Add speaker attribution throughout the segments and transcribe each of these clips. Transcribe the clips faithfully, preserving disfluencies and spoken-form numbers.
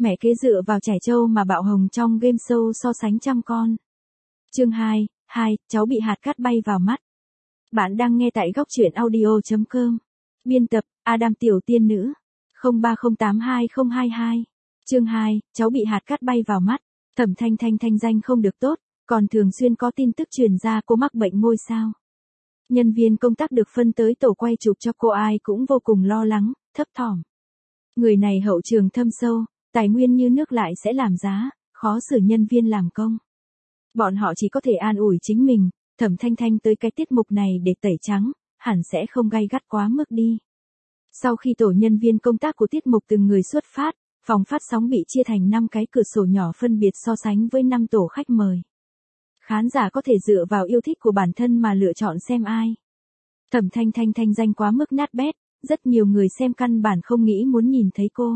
Speaker 1: Mẹ kế dựa vào trẻ trâu mà bạo hồng trong game show so sánh trăm con. Chương hai, hai, cháu bị hạt cát bay vào mắt. Bạn đang nghe tại góc truyện audio chấm com. Biên tập, Adam Tiểu Tiên Nữ. không ba không tám hai không hai hai. Chương hai, cháu bị hạt cát bay vào mắt. Thẩm Thanh Thanh thanh danh không được tốt, còn thường xuyên có tin tức truyền ra cô mắc bệnh ngôi sao. Nhân viên công tác được phân tới tổ quay chụp cho cô ai cũng vô cùng lo lắng, thấp thỏm. Người này hậu trường thâm sâu, tài nguyên như nước lại sẽ làm giá, khó xử nhân viên làm công. Bọn họ chỉ có thể an ủi chính mình, Thẩm Thanh Thanh tới cái tiết mục này để tẩy trắng, hẳn sẽ không gay gắt quá mức đi. Sau khi tổ nhân viên công tác của tiết mục từng người xuất phát, phòng phát sóng bị chia thành năm cái cửa sổ nhỏ phân biệt so sánh với năm tổ khách mời. Khán giả có thể dựa vào yêu thích của bản thân mà lựa chọn xem ai. Thẩm Thanh Thanh thanh danh quá mức nát bét, rất nhiều người xem căn bản không nghĩ muốn nhìn thấy cô.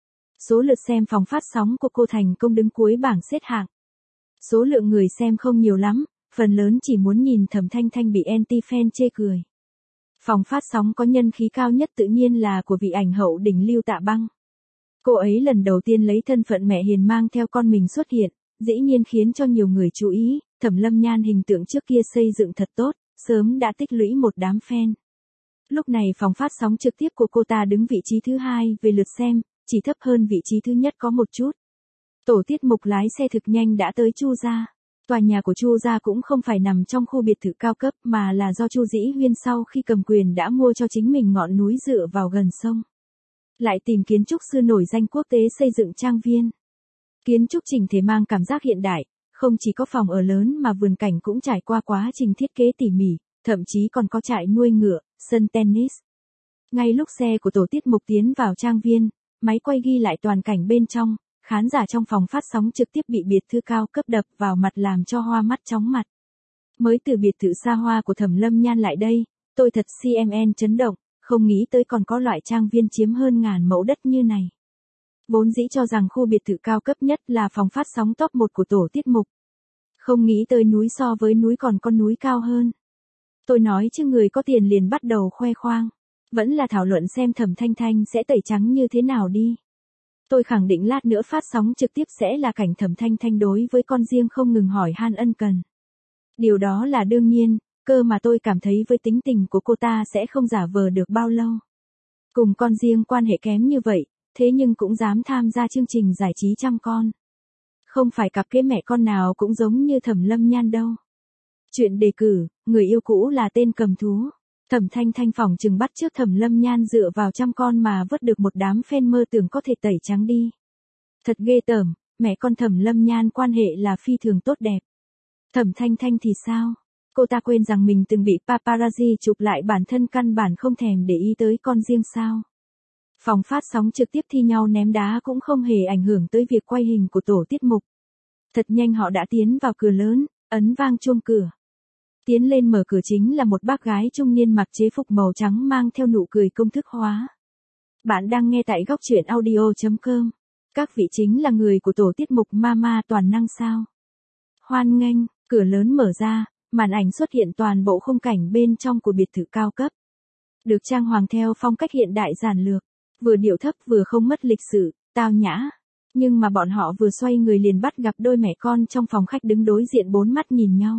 Speaker 1: Số lượt xem phòng phát sóng của cô thành công đứng cuối bảng xếp hạng. Số lượng người xem không nhiều lắm, phần lớn chỉ muốn nhìn Thẩm Thanh Thanh bị anti-fan chê cười. Phòng phát sóng có nhân khí cao nhất tự nhiên là của vị ảnh hậu đỉnh lưu Tạ Băng. Cô ấy lần đầu tiên lấy thân phận mẹ hiền mang theo con mình xuất hiện, dĩ nhiên khiến cho nhiều người chú ý. Thẩm Lâm Nhan hình tượng trước kia xây dựng thật tốt, sớm đã tích lũy một đám fan. Lúc này phòng phát sóng trực tiếp của cô ta đứng vị trí thứ hai về lượt xem, chỉ thấp hơn vị trí thứ nhất có một chút. Tổ tiết mục lái xe thực nhanh đã tới Chu gia. Tòa nhà của Chu gia cũng không phải nằm trong khu biệt thự cao cấp mà là do Chu Dĩ Huyên sau khi cầm quyền đã mua cho chính mình ngọn núi dựa vào gần sông. Lại tìm kiến trúc sư nổi danh quốc tế xây dựng trang viên. Kiến trúc chỉnh thể mang cảm giác hiện đại, không chỉ có phòng ở lớn mà vườn cảnh cũng trải qua quá trình thiết kế tỉ mỉ, thậm chí còn có trại nuôi ngựa, sân tennis. Ngay lúc xe của tổ tiết mục tiến vào trang viên, máy quay ghi lại toàn cảnh bên trong, khán giả trong phòng phát sóng trực tiếp bị biệt thự cao cấp đập vào mặt làm cho hoa mắt chóng mặt. Mới từ biệt thự xa hoa của Thẩm Lâm Nhan lại đây, tôi thật xê em en chấn động, không nghĩ tới còn có loại trang viên chiếm hơn ngàn mẫu đất như này. Vốn dĩ cho rằng khu biệt thự cao cấp nhất là phòng phát sóng top một của tổ tiết mục. Không nghĩ tới núi so với núi còn có núi cao hơn. Tôi nói chứ người có tiền liền bắt đầu khoe khoang. Vẫn là thảo luận xem Thẩm Thanh Thanh sẽ tẩy trắng như thế nào đi. Tôi khẳng định lát nữa phát sóng trực tiếp sẽ là cảnh Thẩm Thanh Thanh đối với con riêng không ngừng hỏi han ân cần. Điều đó là đương nhiên, cơ mà tôi cảm thấy với tính tình của cô ta sẽ không giả vờ được bao lâu. Cùng con riêng quan hệ kém như vậy, thế nhưng cũng dám tham gia chương trình giải trí trăm con. Không phải cặp kế mẹ con nào cũng giống như Thẩm Lâm Nhan đâu. Chuyện đề cử, người yêu cũ là tên cầm thú. Thẩm Thanh Thanh phỏng chừng bắt trước Thẩm Lâm Nhan dựa vào trăm con mà vớt được một đám fan mơ tưởng có thể tẩy trắng đi. Thật ghê tởm, mẹ con Thẩm Lâm Nhan quan hệ là phi thường tốt đẹp. Thẩm Thanh Thanh thì sao? Cô ta quên rằng mình từng bị paparazzi chụp lại bản thân căn bản không thèm để ý tới con riêng sao? Phòng phát sóng trực tiếp thi nhau ném đá cũng không hề ảnh hưởng tới việc quay hình của tổ tiết mục. Thật nhanh họ đã tiến vào cửa lớn, ấn vang chuông cửa. Tiến lên mở cửa chính là một bác gái trung niên mặc chế phục màu trắng mang theo nụ cười công thức hóa. Bạn đang nghe tại góc truyện audio chấm com. Các vị chính là người của tổ tiết mục Mama toàn năng sao. Hoan nghênh, cửa lớn mở ra, màn ảnh xuất hiện toàn bộ khung cảnh bên trong của biệt thự cao cấp. Được trang hoàng theo phong cách hiện đại giản lược, vừa điệu thấp vừa không mất lịch sự, tao nhã. Nhưng mà bọn họ vừa xoay người liền bắt gặp đôi mẹ con trong phòng khách đứng đối diện bốn mắt nhìn nhau.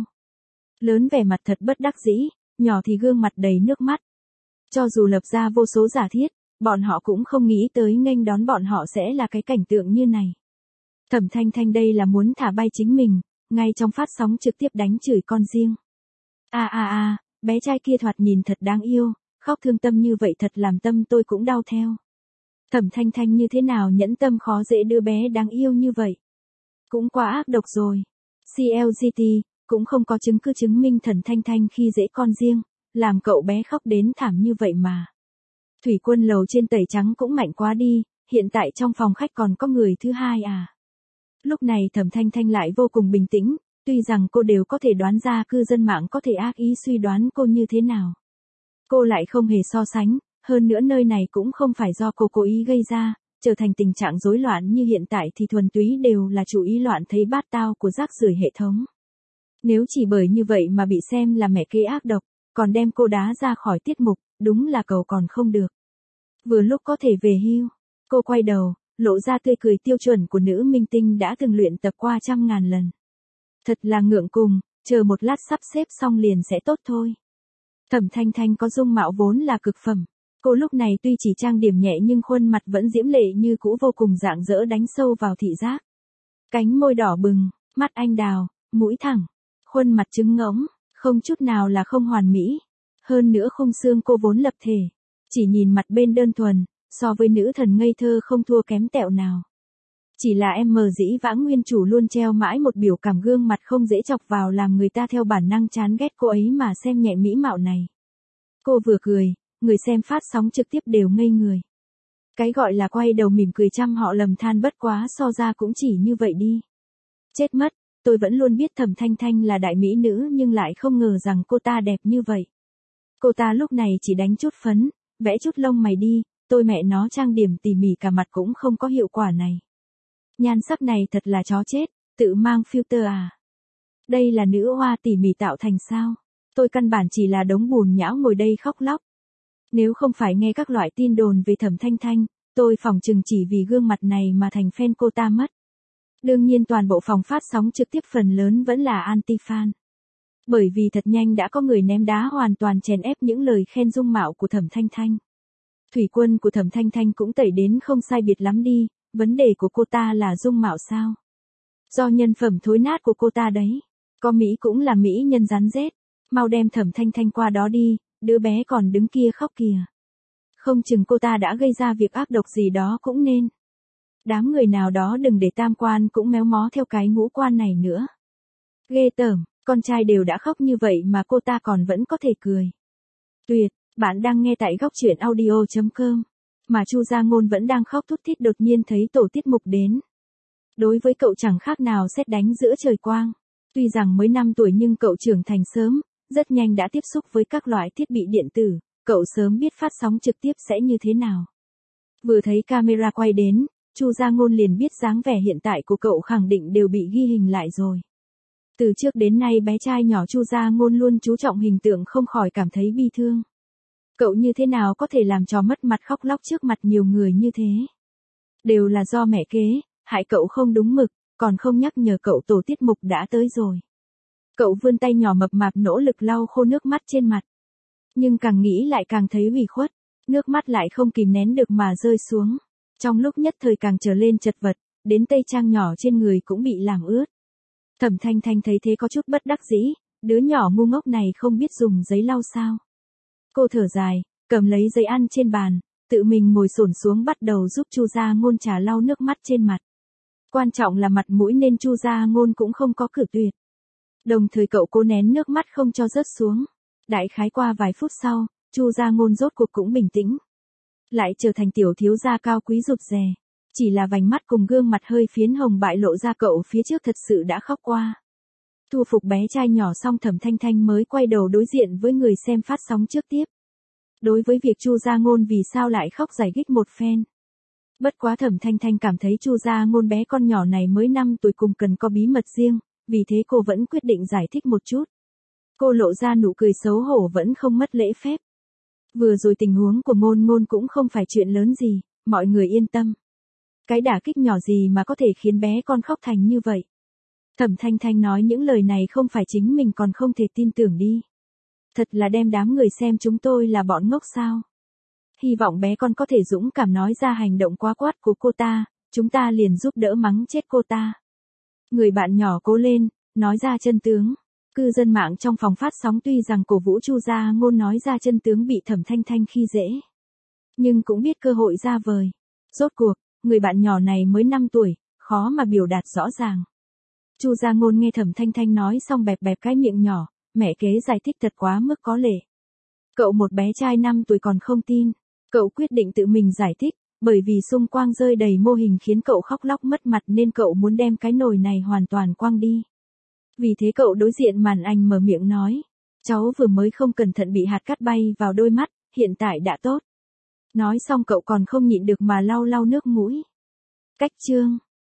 Speaker 1: Lớn vẻ mặt thật bất đắc dĩ, nhỏ thì gương mặt đầy nước mắt. Cho dù lập ra vô số giả thiết, bọn họ cũng không nghĩ tới nghênh đón bọn họ sẽ là cái cảnh tượng như này. Thẩm Thanh Thanh đây là muốn thả bay chính mình, ngay trong phát sóng trực tiếp đánh chửi con riêng. À à à, bé trai kia thoạt nhìn thật đáng yêu, khóc thương tâm như vậy thật làm tâm tôi cũng đau theo. Thẩm Thanh Thanh như thế nào nhẫn tâm khó dễ đưa bé đáng yêu như vậy. Cũng quá ác độc rồi. xê lờ giê tê cũng không có chứng cứ chứng minh Thẩm Thanh Thanh khi dễ con riêng, làm cậu bé khóc đến thảm như vậy mà. Thủy quân lầu trên tẩy trắng cũng mạnh quá đi, hiện tại trong phòng khách còn có người thứ hai à. Lúc này Thẩm Thanh Thanh lại vô cùng bình tĩnh, tuy rằng cô đều có thể đoán ra cư dân mạng có thể ác ý suy đoán cô như thế nào. Cô lại không hề so sánh, hơn nữa nơi này cũng không phải do cô cố ý gây ra, trở thành tình trạng rối loạn như hiện tại thì thuần túy đều là chủ ý loạn thấy bát tao của rác rưởi hệ thống. Nếu chỉ bởi như vậy mà bị xem là mẹ kế ác độc, còn đem cô đá ra khỏi tiết mục, đúng là cầu còn không được. Vừa lúc có thể về hưu, cô quay đầu, lộ ra tươi cười tiêu chuẩn của nữ minh tinh đã từng luyện tập qua trăm ngàn lần. Thật là ngượng cùng, chờ một lát sắp xếp xong liền sẽ tốt thôi. Thẩm Thanh Thanh có dung mạo vốn là cực phẩm. Cô lúc này tuy chỉ trang điểm nhẹ nhưng khuôn mặt vẫn diễm lệ như cũ, vô cùng rạng rỡ đánh sâu vào thị giác. Cánh môi đỏ bừng, mắt anh đào, mũi thẳng, khuôn mặt trứng ngỗng, không chút nào là không hoàn mỹ. Hơn nữa khung xương cô vốn lập thể, chỉ nhìn mặt bên đơn thuần, so với nữ thần ngây thơ không thua kém tẹo nào. Chỉ là em mờ dĩ vãng nguyên chủ luôn treo mãi một biểu cảm gương mặt không dễ chọc vào làm người ta theo bản năng chán ghét cô ấy mà xem nhẹ mỹ mạo này. Cô vừa cười, người xem phát sóng trực tiếp đều ngây người. Cái gọi là quay đầu mỉm cười trăm họ lầm than bất quá so ra cũng chỉ như vậy đi. Chết mất, tôi vẫn luôn biết Thẩm Thanh Thanh là đại mỹ nữ nhưng lại không ngờ rằng cô ta đẹp như vậy. Cô ta lúc này chỉ đánh chút phấn, vẽ chút lông mày đi, tôi mẹ nó trang điểm tỉ mỉ cả mặt cũng không có hiệu quả này. Nhan sắc này thật là chó chết, tự mang filter à. Đây là nữ hoa tỉ mỉ tạo thành sao? Tôi căn bản chỉ là đống bùn nhão ngồi đây khóc lóc. Nếu không phải nghe các loại tin đồn về Thẩm Thanh Thanh, tôi phỏng chừng chỉ vì gương mặt này mà thành fan cô ta mất. Đương nhiên toàn bộ phòng phát sóng trực tiếp phần lớn vẫn là anti-fan. Bởi vì thật nhanh đã có người ném đá hoàn toàn chèn ép những lời khen dung mạo của Thẩm Thanh Thanh. Thủy quân của Thẩm Thanh Thanh cũng tẩy đến không sai biệt lắm đi, vấn đề của cô ta là dung mạo sao? Do nhân phẩm thối nát của cô ta đấy. Có Mỹ cũng là Mỹ nhân rắn rết. Mau đem Thẩm Thanh Thanh qua đó đi, đứa bé còn đứng kia khóc kìa. Không chừng cô ta đã gây ra việc ác độc gì đó cũng nên. Đám người nào đó đừng để tam quan cũng méo mó theo cái ngũ quan này nữa. Ghê tởm, con trai đều đã khóc như vậy mà cô ta còn vẫn có thể cười. Tuyệt, bạn đang nghe tại góc truyện audio chấm com. Mà Chu Gia Ngôn vẫn đang khóc thút thít đột nhiên thấy tổ tiết mục đến. Đối với cậu chẳng khác nào sét đánh giữa trời quang. Tuy rằng mới năm tuổi nhưng cậu trưởng thành sớm, rất nhanh đã tiếp xúc với các loại thiết bị điện tử, cậu sớm biết phát sóng trực tiếp sẽ như thế nào. Vừa thấy camera quay đến, Chu Gia Ngôn liền biết dáng vẻ hiện tại của cậu khẳng định đều bị ghi hình lại rồi. Từ trước đến nay bé trai nhỏ Chu Gia Ngôn luôn chú trọng hình tượng không khỏi cảm thấy bi thương. Cậu như thế nào có thể làm cho mất mặt khóc lóc trước mặt nhiều người như thế? Đều là do mẹ kế, hại cậu không đúng mực, còn không nhắc nhở cậu tổ tiết mục đã tới rồi. Cậu vươn tay nhỏ mập mạp nỗ lực lau khô nước mắt trên mặt. Nhưng càng nghĩ lại càng thấy ủy khuất, nước mắt lại không kìm nén được mà rơi xuống. Trong lúc nhất thời càng trở lên chật vật, đến tây trang nhỏ trên người cũng bị làm ướt. Thẩm Thanh Thanh thấy thế có chút bất đắc dĩ, đứa nhỏ ngu ngốc này không biết dùng giấy lau sao. Cô thở dài, cầm lấy giấy ăn trên bàn, tự mình ngồi xổm xuống bắt đầu giúp Chu Gia Ngôn trà lau nước mắt trên mặt. Quan trọng là mặt mũi nên Chu Gia Ngôn cũng không có cự tuyệt. Đồng thời cậu cố nén nước mắt không cho rớt xuống. Đại khái qua vài phút sau, Chu Gia Ngôn rốt cuộc cũng bình tĩnh. Lại trở thành tiểu thiếu gia cao quý rụt rè. Chỉ là vành mắt cùng gương mặt hơi phiến hồng bại lộ ra cậu phía trước thật sự đã khóc qua. Thu phục bé trai nhỏ xong Thẩm Thanh Thanh mới quay đầu đối diện với người xem phát sóng trước tiếp. Đối với việc Chu Gia Ngôn vì sao lại khóc giải thích một phen. Bất quá Thẩm Thanh Thanh cảm thấy Chu Gia Ngôn bé con nhỏ này mới năm tuổi cùng cần có bí mật riêng, vì thế cô vẫn quyết định giải thích một chút. Cô lộ ra nụ cười xấu hổ vẫn không mất lễ phép. Vừa rồi tình huống của Ngôn Ngôn cũng không phải chuyện lớn gì, mọi người yên tâm. Cái đả kích nhỏ gì mà có thể khiến bé con khóc thành như vậy. Thẩm Thanh Thanh nói những lời này không phải chính mình còn không thể tin tưởng đi. Thật là đem đám người xem chúng tôi là bọn ngốc sao. Hy vọng bé con có thể dũng cảm nói ra hành động quá quát của cô ta, chúng ta liền giúp đỡ mắng chết cô ta. Người bạn nhỏ cố lên, nói ra chân tướng. Cư dân mạng trong phòng phát sóng tuy rằng cổ vũ Chu Gia Ngôn nói ra chân tướng bị Thẩm Thanh Thanh khi dễ. Nhưng cũng biết cơ hội ra vời. Rốt cuộc, người bạn nhỏ này mới năm tuổi, khó mà biểu đạt rõ ràng. Chu Gia Ngôn nghe Thẩm Thanh Thanh nói xong bẹp bẹp cái miệng nhỏ, mẹ kế giải thích thật quá mức có lệ. Cậu một bé trai năm tuổi còn không tin, cậu quyết định tự mình giải thích, bởi vì xung quanh rơi đầy mô hình khiến cậu khóc lóc mất mặt nên cậu muốn đem cái nồi này hoàn toàn quăng đi. Vì thế cậu đối diện màn ảnh mở miệng nói, cháu vừa mới không cẩn thận bị hạt cát bay vào đôi mắt, hiện tại đã tốt. Nói xong cậu còn không nhịn được mà lau lau nước mũi. Cách chương